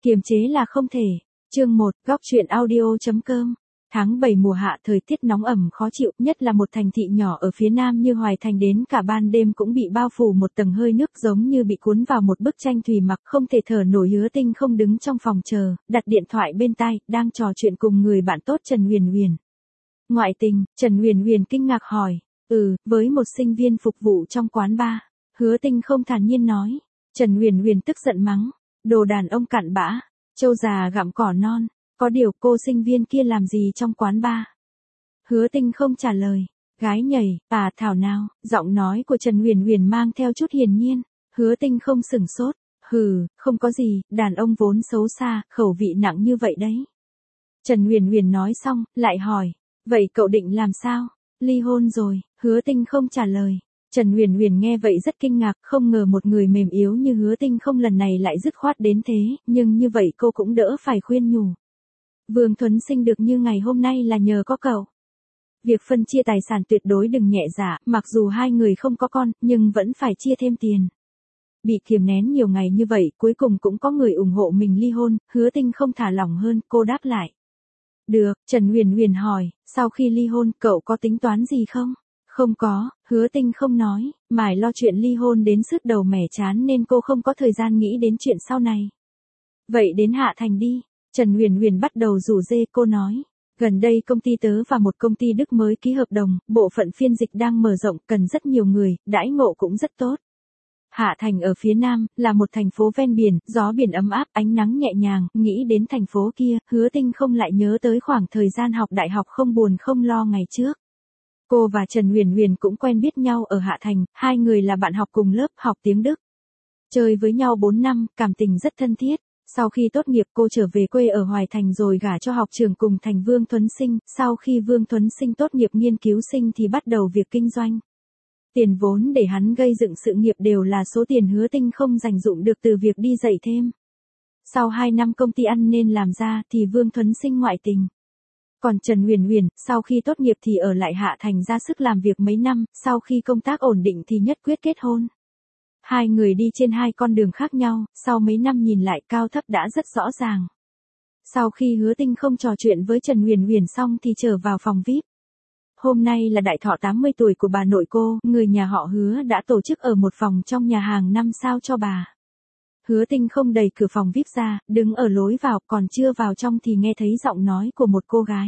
kiềm chế là không thể. Chương 1, góc truyện audio.com. Tháng 7 mùa hạ thời tiết nóng ẩm khó chịu, nhất là một thành thị nhỏ ở phía nam như Hoài Thành đến cả ban đêm cũng bị bao phủ một tầng hơi nước giống như bị cuốn vào một bức tranh thủy mặc không thể thở nổi. Hứa Tinh không đứng trong phòng chờ, đặt điện thoại bên tai, đang trò chuyện cùng người bạn tốt Trần Huyền Huyền. Ngoại tình, Trần Huyền Huyền kinh ngạc hỏi. Với một sinh viên phục vụ trong quán bar. Hứa Tinh không thản nhiên nói. Trần Huyền Huyền tức giận mắng. Đồ đàn ông cặn bã, trâu già gặm cỏ non. Có điều cô sinh viên kia làm gì trong quán bar? Hứa Tinh không trả lời. Gái nhảy, thảo nào, giọng nói của Trần Huyền Huyền mang theo chút hiền nhiên. Hứa Tinh không sửng sốt. Không có gì, đàn ông vốn xấu xa, khẩu vị nặng như vậy đấy. Trần Huyền Huyền nói xong, lại hỏi. Vậy cậu định làm sao? Ly hôn rồi, Hứa Tinh không trả lời. Trần Huyền Huyền nghe vậy rất kinh ngạc, không ngờ một người mềm yếu như Hứa Tinh không lần này lại dứt khoát đến thế, nhưng như vậy cô cũng đỡ phải khuyên nhủ. Vương Thuấn Sinh được như ngày hôm nay là nhờ có cậu. Việc phân chia tài sản tuyệt đối đừng nhẹ dạ, mặc dù hai người không có con, nhưng vẫn phải chia thêm tiền. Bị kiềm nén nhiều ngày như vậy, cuối cùng cũng có người ủng hộ mình ly hôn, Hứa Tinh không thả lỏng hơn, cô đáp lại. Được, Trần Huyền Huyền hỏi, sau khi ly hôn cậu có tính toán gì không? Không có, Hứa Tinh không nói, mải lo chuyện ly hôn đến sứt đầu mẻ chán nên cô không có thời gian nghĩ đến chuyện sau này. Vậy đến Hạ Thành đi, Trần Huyền Huyền bắt đầu rủ dê. Cô nói, gần đây công ty tớ và một công ty Đức mới ký hợp đồng, bộ phận phiên dịch đang mở rộng, cần rất nhiều người, đãi ngộ cũng rất tốt. Hạ Thành ở phía nam, là một thành phố ven biển, gió biển ấm áp, ánh nắng nhẹ nhàng, nghĩ đến thành phố kia, Hứa Tinh không lại nhớ tới khoảng thời gian học đại học không buồn không lo ngày trước. Cô và Trần Huyền Huyền cũng quen biết nhau ở Hạ Thành, hai người là bạn học cùng lớp, học tiếng Đức. Chơi với nhau 4 năm, cảm tình rất thân thiết. Sau khi tốt nghiệp cô trở về quê ở Hoài Thành rồi gả cho học trưởng cùng thành Vương Thuấn Sinh, sau khi Vương Thuấn Sinh tốt nghiệp nghiên cứu sinh thì bắt đầu việc kinh doanh. Tiền vốn để hắn gây dựng sự nghiệp đều là số tiền Hứa Tinh không dành dụm được từ việc đi dạy thêm. Sau 2 năm công ty ăn nên làm ra thì Vương Thuấn Sinh ngoại tình. Còn Trần Huyền Huyền, sau khi tốt nghiệp thì ở lại Hạ Thành ra sức làm việc mấy năm, sau khi công tác ổn định thì nhất quyết kết hôn. Hai người đi trên hai con đường khác nhau, sau mấy năm nhìn lại cao thấp đã rất rõ ràng. Sau khi Hứa Tinh không trò chuyện với Trần Huyền Huyền xong thì trở vào phòng VIP. Hôm nay là đại thọ 80 tuổi của bà nội cô, người nhà họ Hứa đã tổ chức ở một phòng trong nhà hàng 5 sao cho bà. Hứa Tinh không đẩy cửa phòng VIP ra, đứng ở lối vào, còn chưa vào trong thì nghe thấy giọng nói của một cô gái.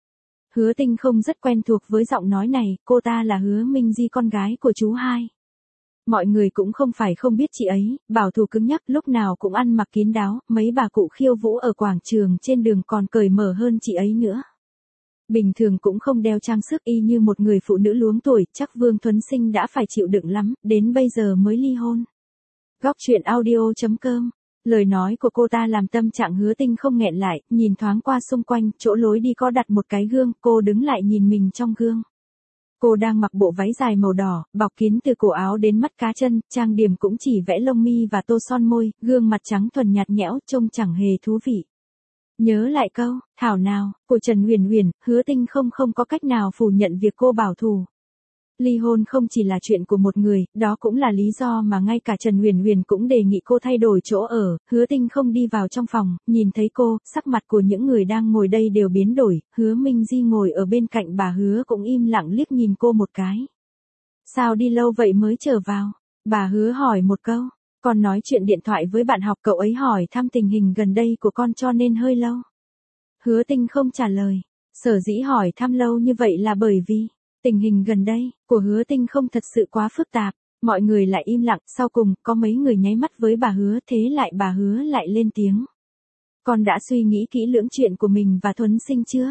Hứa Tinh không rất quen thuộc với giọng nói này, cô ta là Hứa Minh Di, con gái của chú hai. Mọi người cũng không phải không biết chị ấy, bảo thủ cứng nhắc, lúc nào cũng ăn mặc kín đáo, mấy bà cụ khiêu vũ ở quảng trường trên đường còn cởi mở hơn chị ấy nữa. Bình thường cũng không đeo trang sức, y như một người phụ nữ luống tuổi, chắc Vương Thuấn Sinh đã phải chịu đựng lắm, đến bây giờ mới ly hôn. Góc truyện audio.com. Lời nói của cô ta làm tâm trạng Hứa Tinh không nghẹn lại, nhìn thoáng qua xung quanh, chỗ lối đi có đặt một cái gương, cô đứng lại nhìn mình trong gương. Cô đang mặc bộ váy dài màu đỏ, bọc kín từ cổ áo đến mắt cá chân, trang điểm cũng chỉ vẽ lông mi và tô son môi, gương mặt trắng thuần nhạt nhẽo, trông chẳng hề thú vị. Nhớ lại câu, thảo nào, của Trần Huyền Huyền, Hứa Tinh không có cách nào phủ nhận việc cô bảo thủ. Ly hôn không chỉ là chuyện của một người, đó cũng là lý do mà ngay cả Trần Huyền Huyền cũng đề nghị cô thay đổi chỗ ở. Hứa Tinh không đi vào trong phòng, nhìn thấy cô, sắc mặt của những người đang ngồi đây đều biến đổi. Hứa Minh Di ngồi ở bên cạnh bà Hứa cũng im lặng liếc nhìn cô một cái. Sao đi lâu vậy mới trở vào? Bà Hứa hỏi một câu. Con nói chuyện điện thoại với bạn học, cậu ấy hỏi thăm tình hình gần đây của con cho nên hơi lâu. Hứa Tinh không trả lời. Sở dĩ hỏi thăm lâu như vậy là bởi vì tình hình gần đây của Hứa Tinh không thật sự quá phức tạp. Mọi người lại im lặng, sau cùng có mấy người nháy mắt với bà Hứa, thế lại bà Hứa lại lên tiếng. Con đã suy nghĩ kỹ lưỡng chuyện của mình và Thuấn Sinh chưa?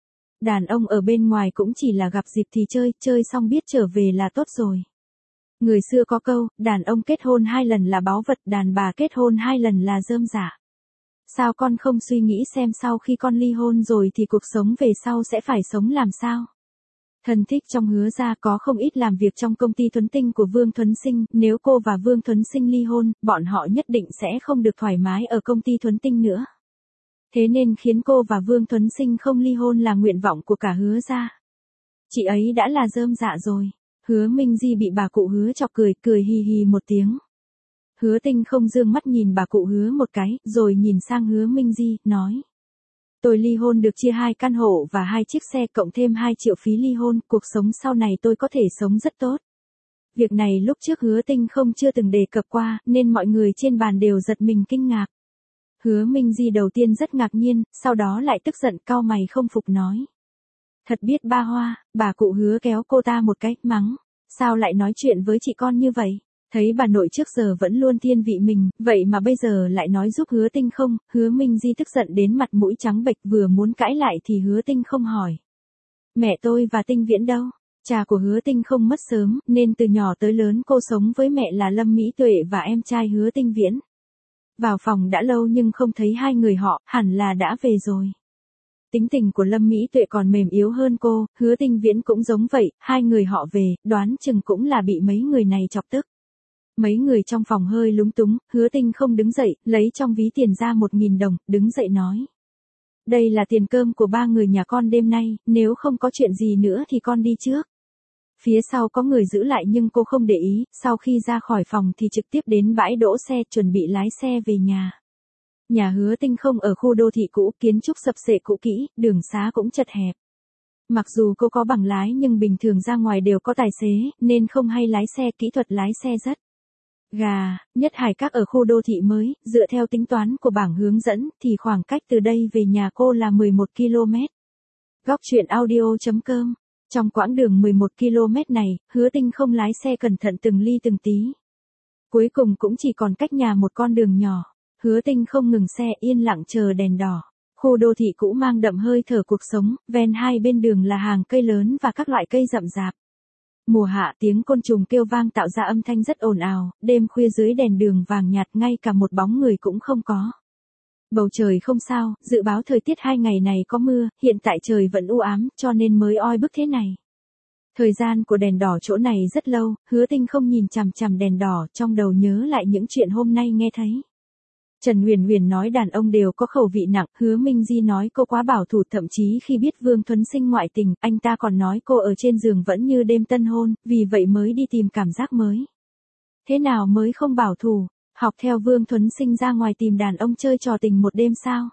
Đàn ông ở bên ngoài cũng chỉ là gặp dịp thì chơi xong biết trở về là tốt rồi. Người xưa có câu, đàn ông kết hôn 2 lần là báu vật, đàn bà kết hôn 2 lần là rơm rả. Sao con không suy nghĩ xem sau khi con ly hôn rồi thì cuộc sống về sau sẽ phải sống làm sao? Thân thích trong Hứa gia có không ít làm việc trong công ty Thuấn Tinh của Vương Thuấn Sinh, nếu cô và Vương Thuấn Sinh ly hôn, bọn họ nhất định sẽ không được thoải mái ở công ty Thuấn Tinh nữa. Thế nên khiến cô và Vương Thuấn Sinh không ly hôn là nguyện vọng của cả Hứa gia. Chị ấy đã là rơm rạ rồi. Hứa Minh Di bị bà cụ Hứa chọc cười hì hì một tiếng. Hứa Tinh không dương mắt nhìn bà cụ Hứa một cái, rồi nhìn sang Hứa Minh Di, nói. Tôi ly hôn được chia 2 căn hộ và 2 chiếc xe cộng thêm 2 triệu phí ly hôn, cuộc sống sau này tôi có thể sống rất tốt. Việc này lúc trước Hứa Tinh không chưa từng đề cập qua, nên mọi người trên bàn đều giật mình kinh ngạc. Hứa Minh Di đầu tiên rất ngạc nhiên, sau đó lại tức giận cau mày không phục nói. Thật biết ba hoa, bà cụ Hứa kéo cô ta một cái, mắng. Sao lại nói chuyện với chị con như vậy? Thấy bà nội trước giờ vẫn luôn thiên vị mình, vậy mà bây giờ lại nói giúp Hứa Tinh không, Hứa Minh Di tức giận đến mặt mũi trắng bệch vừa muốn cãi lại thì Hứa Tinh không hỏi. Mẹ tôi và Tinh Viễn đâu? Cha của Hứa Tinh không mất sớm, nên từ nhỏ tới lớn cô sống với mẹ là Lâm Mỹ Tuệ và em trai Hứa Tinh Viễn. Vào phòng đã lâu nhưng không thấy hai người họ, hẳn là đã về rồi. Tính tình của Lâm Mỹ Tuệ còn mềm yếu hơn cô, Hứa Tinh Viễn cũng giống vậy, hai người họ về, đoán chừng cũng là bị mấy người này chọc tức. Mấy người trong phòng hơi lúng túng, Hứa Tinh không đứng dậy, lấy trong ví tiền ra 1.000 đồng, đứng dậy nói. Đây là tiền cơm của 3 người nhà con đêm nay, nếu không có chuyện gì nữa thì con đi trước. Phía sau có người giữ lại nhưng cô không để ý, sau khi ra khỏi phòng thì trực tiếp đến bãi đỗ xe chuẩn bị lái xe về nhà. Nhà Hứa Tinh không ở khu đô thị cũ, kiến trúc sập xệ cũ kỹ, đường xá cũng chật hẹp. Mặc dù cô có bằng lái nhưng bình thường ra ngoài đều có tài xế, nên không hay lái xe, kỹ thuật lái xe rất gà. Nhất Hải Các ở khu đô thị mới, dựa theo tính toán của bảng hướng dẫn thì khoảng cách từ đây về nhà cô là 11 km. Góc truyện audio.com. Trong quãng đường 11 km này, Hứa Tinh không lái xe cẩn thận từng ly từng tí. Cuối cùng cũng chỉ còn cách nhà một con đường nhỏ. Hứa Tinh không ngừng xe, yên lặng chờ đèn đỏ. Khu đô thị cũ mang đậm hơi thở cuộc sống, ven hai bên đường là hàng cây lớn và các loại cây rậm rạp. Mùa hạ tiếng côn trùng kêu vang tạo ra âm thanh rất ồn ào, đêm khuya dưới đèn đường vàng nhạt ngay cả một bóng người cũng không có. Bầu trời không sao, dự báo thời tiết 2 ngày này có mưa, hiện tại trời vẫn u ám, cho nên mới oi bức thế này. Thời gian của đèn đỏ chỗ này rất lâu, Hứa Tinh không nhìn chằm chằm đèn đỏ, trong đầu nhớ lại những chuyện hôm nay nghe thấy. Trần Huyền Huyền nói đàn ông đều có khẩu vị nặng, Hứa Minh Di nói cô quá bảo thủ, thậm chí khi biết Vương Thuấn Sinh ngoại tình, anh ta còn nói cô ở trên giường vẫn như đêm tân hôn, vì vậy mới đi tìm cảm giác mới. Thế nào mới không bảo thủ, học theo Vương Thuấn Sinh ra ngoài tìm đàn ông chơi trò tình một đêm sao?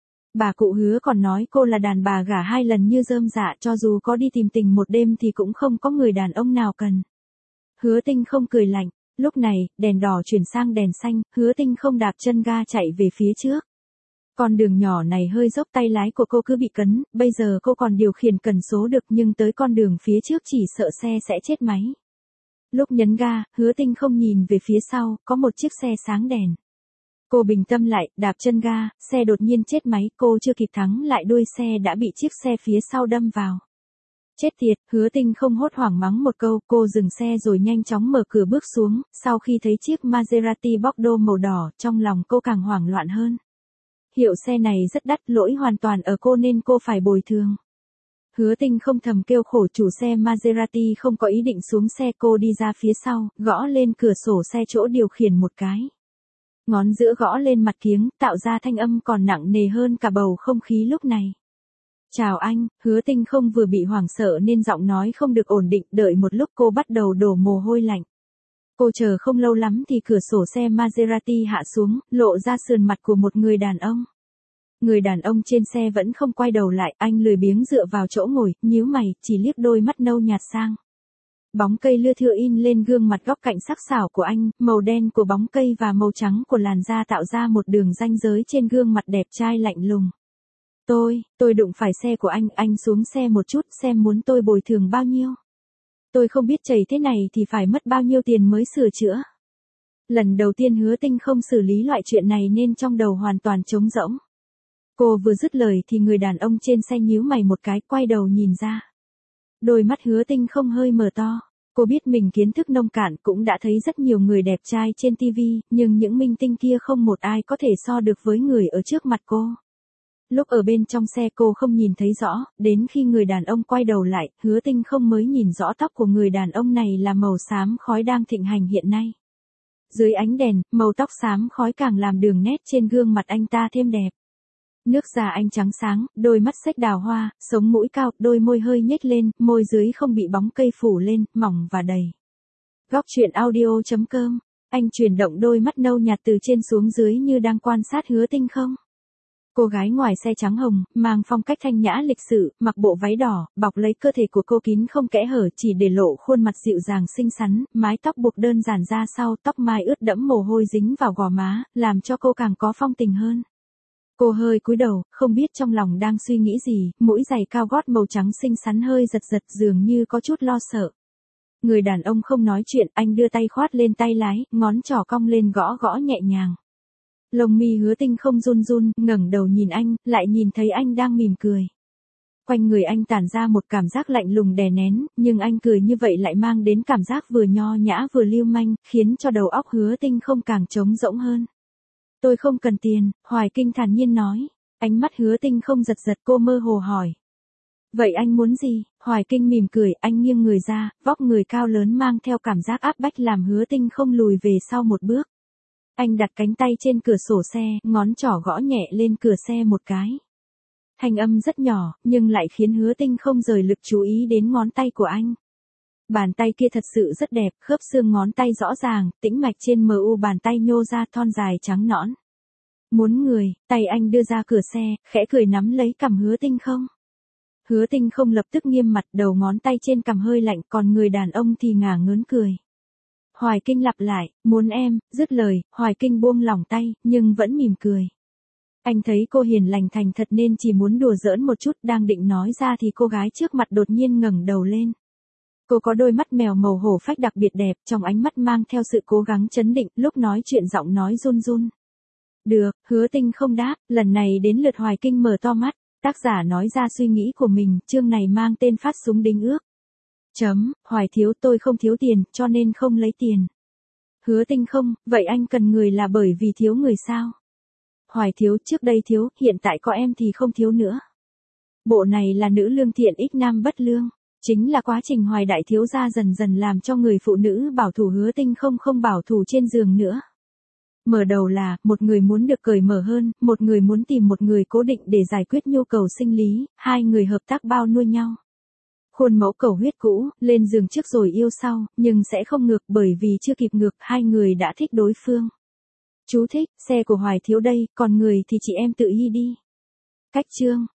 Bà cụ Hứa còn nói cô là đàn bà gả 2 lần như rơm dạ, cho dù có đi tìm tình một đêm thì cũng không có người đàn ông nào cần. Hứa Tinh không cười lạnh. Lúc này, đèn đỏ chuyển sang đèn xanh, Hứa Tinh không đạp chân ga chạy về phía trước. Con đường nhỏ này hơi dốc, tay lái của cô cứ bị cấn, bây giờ cô còn điều khiển cần số được nhưng tới con đường phía trước chỉ sợ xe sẽ chết máy. Lúc nhấn ga, Hứa Tinh không nhìn về phía sau, có một chiếc xe sáng đèn. Cô bình tâm lại, đạp chân ga, xe đột nhiên chết máy, cô chưa kịp thắng lại đuôi xe đã bị chiếc xe phía sau đâm vào. Chết tiệt, Hứa Tinh không hốt hoảng mắng một câu, cô dừng xe rồi nhanh chóng mở cửa bước xuống, sau khi thấy chiếc Maserati Bordeaux màu đỏ, trong lòng cô càng hoảng loạn hơn. Hiệu xe này rất đắt, lỗi hoàn toàn ở cô nên cô phải bồi thường. Hứa Tinh không thầm kêu khổ, chủ xe Maserati không có ý định xuống xe, cô đi ra phía sau, gõ lên cửa sổ xe chỗ điều khiển một cái. Ngón giữa gõ lên mặt kiếng, tạo ra thanh âm còn nặng nề hơn cả bầu không khí lúc này. Chào anh, Hứa Tinh không vừa bị hoảng sợ nên giọng nói không được ổn định, đợi một lúc cô bắt đầu đổ mồ hôi lạnh. Cô chờ không lâu lắm thì cửa sổ xe Maserati hạ xuống, lộ ra sườn mặt của một người đàn ông. Người đàn ông trên xe vẫn không quay đầu lại, anh lười biếng dựa vào chỗ ngồi, nhíu mày, chỉ liếc đôi mắt nâu nhạt sang. Bóng cây lưa thưa in lên gương mặt góc cạnh sắc sảo của anh, màu đen của bóng cây và màu trắng của làn da tạo ra một đường ranh giới trên gương mặt đẹp trai lạnh lùng. Tôi đụng phải xe của anh xuống xe một chút, xem muốn tôi bồi thường bao nhiêu. Tôi không biết chảy thế này thì phải mất bao nhiêu tiền mới sửa chữa. Lần đầu tiên Hứa Tinh không xử lý loại chuyện này nên trong đầu hoàn toàn trống rỗng. Cô vừa dứt lời thì người đàn ông trên xe nhíu mày một cái, quay đầu nhìn ra. Đôi mắt Hứa Tinh không hơi mở to. Cô biết mình kiến thức nông cạn, cũng đã thấy rất nhiều người đẹp trai trên TV, nhưng những minh tinh kia không một ai có thể so được với người ở trước mặt cô. Lúc ở bên trong xe cô không nhìn thấy rõ, đến khi người đàn ông quay đầu lại, Hứa Tinh không mới nhìn rõ tóc của người đàn ông này là màu xám khói đang thịnh hành hiện nay. Dưới ánh đèn, màu tóc xám khói càng làm đường nét trên gương mặt anh ta thêm đẹp. Nước da anh trắng sáng, đôi mắt xếch đào hoa, sống mũi cao, đôi môi hơi nhếch lên, môi dưới không bị bóng cây phủ lên, mỏng và đầy. Góc truyện audio.com Anh chuyển động đôi mắt nâu nhạt từ trên xuống dưới như đang quan sát Hứa Tinh không. Cô gái ngoài xe trắng hồng, mang phong cách thanh nhã lịch sự, mặc bộ váy đỏ, bọc lấy cơ thể của cô kín không kẽ hở chỉ để lộ khuôn mặt dịu dàng xinh xắn, mái tóc buộc đơn giản ra sau, tóc mai ướt đẫm mồ hôi dính vào gò má, làm cho cô càng có phong tình hơn. Cô hơi cúi đầu, không biết trong lòng đang suy nghĩ gì, mũi giày cao gót màu trắng xinh xắn hơi giật giật dường như có chút lo sợ. Người đàn ông không nói chuyện, anh đưa tay khoát lên tay lái, ngón trỏ cong lên gõ gõ nhẹ nhàng. Lông mi Hứa Tinh không run run, ngẩng đầu nhìn anh, lại nhìn thấy anh đang mỉm cười. Quanh người anh tản ra một cảm giác lạnh lùng đè nén, nhưng anh cười như vậy lại mang đến cảm giác vừa nho nhã vừa lưu manh, khiến cho đầu óc Hứa Tinh không càng trống rỗng hơn. Tôi không cần tiền, Hoài Kinh thản nhiên nói. Ánh mắt Hứa Tinh không giật giật, cô mơ hồ hỏi. Vậy anh muốn gì? Hoài Kinh mỉm cười, anh nghiêng người ra, vóc người cao lớn mang theo cảm giác áp bách làm Hứa Tinh không lùi về sau một bước. Anh đặt cánh tay trên cửa sổ xe, ngón trỏ gõ nhẹ lên cửa xe một cái. Thanh âm rất nhỏ, nhưng lại khiến Hứa Tinh không rời lực chú ý đến ngón tay của anh. Bàn tay kia thật sự rất đẹp, khớp xương ngón tay rõ ràng, tĩnh mạch trên mu bàn tay nhô ra thon dài trắng nõn. Muốn người, tay anh đưa ra cửa xe, khẽ cười nắm lấy cằm Hứa Tinh không. Hứa Tinh không lập tức nghiêm mặt, đầu ngón tay trên cằm hơi lạnh, còn người đàn ông thì ngả ngớn cười. Hoài Kinh lặp lại, muốn em, dứt lời, Hoài Kinh buông lỏng tay, nhưng vẫn mỉm cười. Anh thấy cô hiền lành thành thật nên chỉ muốn đùa giỡn một chút, đang định nói ra thì cô gái trước mặt đột nhiên ngẩng đầu lên. Cô có đôi mắt mèo màu hổ phách đặc biệt đẹp, trong ánh mắt mang theo sự cố gắng trấn định, lúc nói chuyện giọng nói run run. Được, Hứa Tinh không đáp, lần này đến lượt Hoài Kinh mở to mắt, tác giả nói ra suy nghĩ của mình, chương này mang tên Phát súng đính ước. Hoài thiếu, tôi không thiếu tiền, cho nên không lấy tiền. Hứa Tinh không, vậy anh cần người là bởi vì thiếu người sao? Hoài thiếu, trước đây thiếu, hiện tại có em thì không thiếu nữa. Bộ này là nữ lương thiện ích nam bất lương. Chính là quá trình Hoài đại thiếu gia dần dần làm cho người phụ nữ bảo thủ Hứa Tinh không bảo thủ trên giường nữa. Mở đầu là, một người muốn được cởi mở hơn, một người muốn tìm một người cố định để giải quyết nhu cầu sinh lý, hai người hợp tác bao nuôi nhau. Khuôn mẫu cầu huyết cũ, lên giường trước rồi yêu sau, nhưng sẽ không ngược bởi vì chưa kịp ngược, hai người đã thích đối phương. Chú thích, xe của Hoài thiếu đây, còn người thì chị em tự hy đi. Cách chương.